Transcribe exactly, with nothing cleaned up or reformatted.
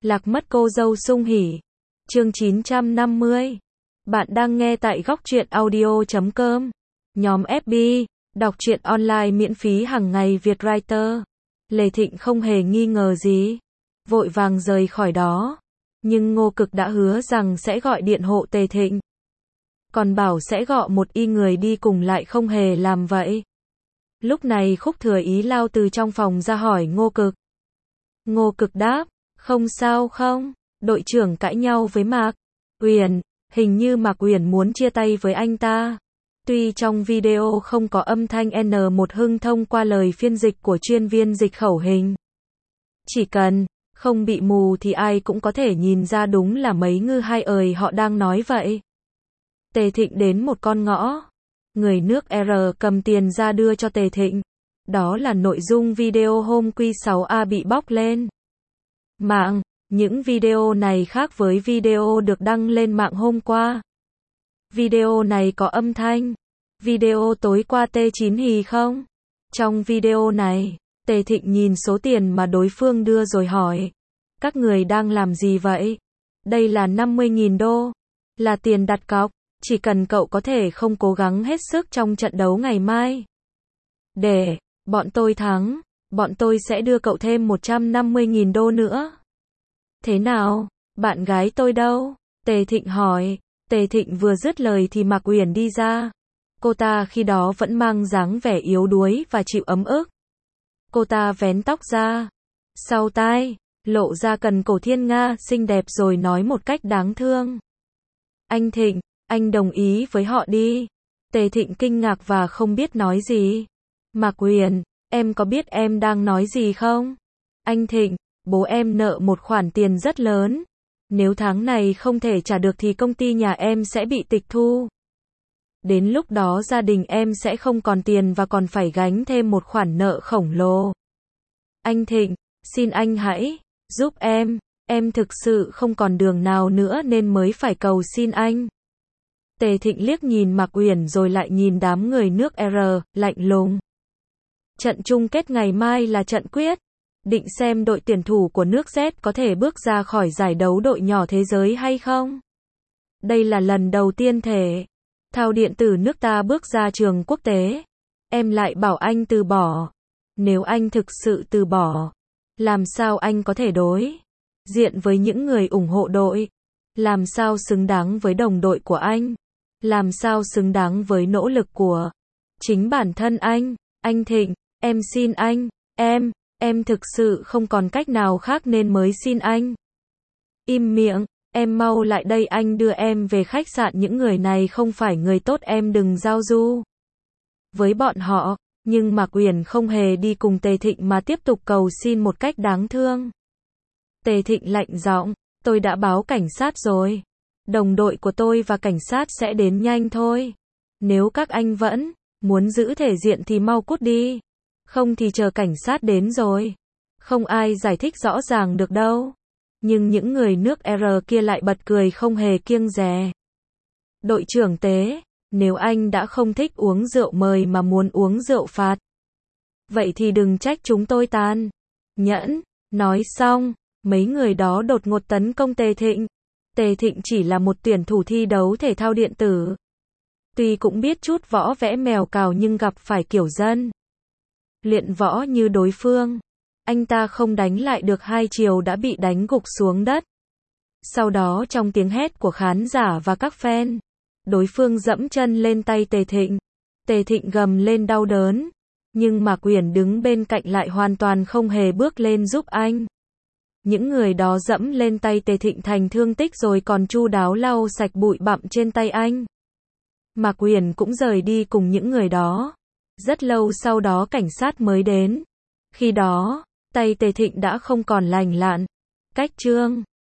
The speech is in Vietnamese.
Lạc mất cô dâu Sung Hỉ. Chương chín trăm năm mươi. Bạn đang nghe tại góc truyện audio chấm com. Nhóm ép bê, đọc truyện online miễn phí hàng ngày Việt Writer. Lê Thịnh không hề nghi ngờ gì, vội vàng rời khỏi đó. Nhưng Ngô Cực đã hứa rằng sẽ gọi điện hộ Tề Thịnh, còn bảo sẽ gọi một y người đi cùng lại không hề làm vậy. Lúc này Khúc Thừa Ý lao từ trong phòng ra hỏi Ngô Cực. Ngô Cực đáp, không sao không, đội trưởng cãi nhau với Mạc Uyển, hình như Mạc Uyển muốn chia tay với anh ta. Tuy trong video không có âm thanh N một Hưng thông qua lời phiên dịch của chuyên viên dịch khẩu hình. Chỉ cần không bị mù thì ai cũng có thể nhìn ra đúng là mấy ngư hai ời họ đang nói vậy. Tề Thịnh đến một con ngõ. Người nước R cầm tiền ra đưa cho Tề Thịnh. Đó là nội dung video hôm Q sáu A bị bóc lên mạng. Những video này khác với video được đăng lên mạng hôm qua. Video này có âm thanh. Video tối qua T chín hì không? Trong video này, Tề Thịnh nhìn số tiền mà đối phương đưa rồi hỏi. Các người đang làm gì vậy? Đây là năm mươi nghìn đô. Là tiền đặt cọc. Chỉ cần cậu có thể không cố gắng hết sức trong trận đấu ngày mai. Để bọn tôi thắng, bọn tôi sẽ đưa cậu thêm một trăm năm mươi nghìn đô nữa. Thế nào? Bạn gái tôi đâu? Tề Thịnh hỏi. Tề Thịnh vừa dứt lời thì Mạc Uyển đi ra. Cô ta khi đó vẫn mang dáng vẻ yếu đuối và chịu ấm ức. Cô ta vén tóc ra sau tai, lộ ra cần cổ thiên nga xinh đẹp rồi nói một cách đáng thương. Anh Thịnh, anh đồng ý với họ đi. Tề Thịnh kinh ngạc và không biết nói gì. Mạc Uyển, em có biết em đang nói gì không? Anh Thịnh, bố em nợ một khoản tiền rất lớn. Nếu tháng này không thể trả được thì công ty nhà em sẽ bị tịch thu. Đến lúc đó gia đình em sẽ không còn tiền và còn phải gánh thêm một khoản nợ khổng lồ. Anh Thịnh, xin anh hãy giúp em. Em thực sự không còn đường nào nữa nên mới phải cầu xin anh. Tề Thịnh liếc nhìn Mạc Uyển rồi lại nhìn đám người nước R, lạnh lùng. Trận chung kết ngày mai là trận quyết định xem đội tuyển thủ của nước Z có thể bước ra khỏi giải đấu đội nhỏ thế giới hay không. Đây là lần đầu tiên thể thao điện tử nước ta bước ra trường quốc tế. Em lại bảo anh từ bỏ. Nếu anh thực sự từ bỏ, làm sao anh có thể đối diện với những người ủng hộ đội? Làm sao xứng đáng với đồng đội của anh? Làm sao xứng đáng với nỗ lực của chính bản thân anh? Anh Thịnh, em xin anh, em, em thực sự không còn cách nào khác nên mới xin anh. Im miệng, em mau lại đây anh đưa em về khách sạn, những người này không phải người tốt, em đừng giao du với bọn họ. Nhưng Mạc Uyển không hề đi cùng Tề Thịnh mà tiếp tục cầu xin một cách đáng thương. Tề Thịnh lạnh giọng, tôi đã báo cảnh sát rồi. Đồng đội của tôi và cảnh sát sẽ đến nhanh thôi. Nếu các anh vẫn muốn giữ thể diện thì mau cút đi. Không thì chờ cảnh sát đến rồi. Không ai giải thích rõ ràng được đâu. Nhưng những người nước R kia lại bật cười không hề kiêng dè. Đội trưởng Tế, nếu anh đã không thích uống rượu mời mà muốn uống rượu phạt, vậy thì đừng trách chúng tôi tàn nhẫn. Nói xong, mấy người đó đột ngột tấn công Tề Thịnh. Tề Thịnh chỉ là một tuyển thủ thi đấu thể thao điện tử. Tuy cũng biết chút võ vẽ mèo cào nhưng gặp phải kiểu dân luyện võ như đối phương, anh ta không đánh lại được hai chiều đã bị đánh gục xuống đất. Sau đó trong tiếng hét của khán giả và các fan, đối phương dẫm chân lên tay Tề Thịnh. Tề Thịnh gầm lên đau đớn, nhưng Mạc Uyển đứng bên cạnh lại hoàn toàn không hề bước lên giúp anh. Những người đó dẫm lên tay Tề Thịnh thành thương tích rồi còn chu đáo lau sạch bụi bặm trên tay anh. Mạc Uyển cũng rời đi cùng những người đó. Rất lâu sau đó cảnh sát mới đến. Khi đó, tay Tề Thịnh đã không còn lành lặn. Cách chương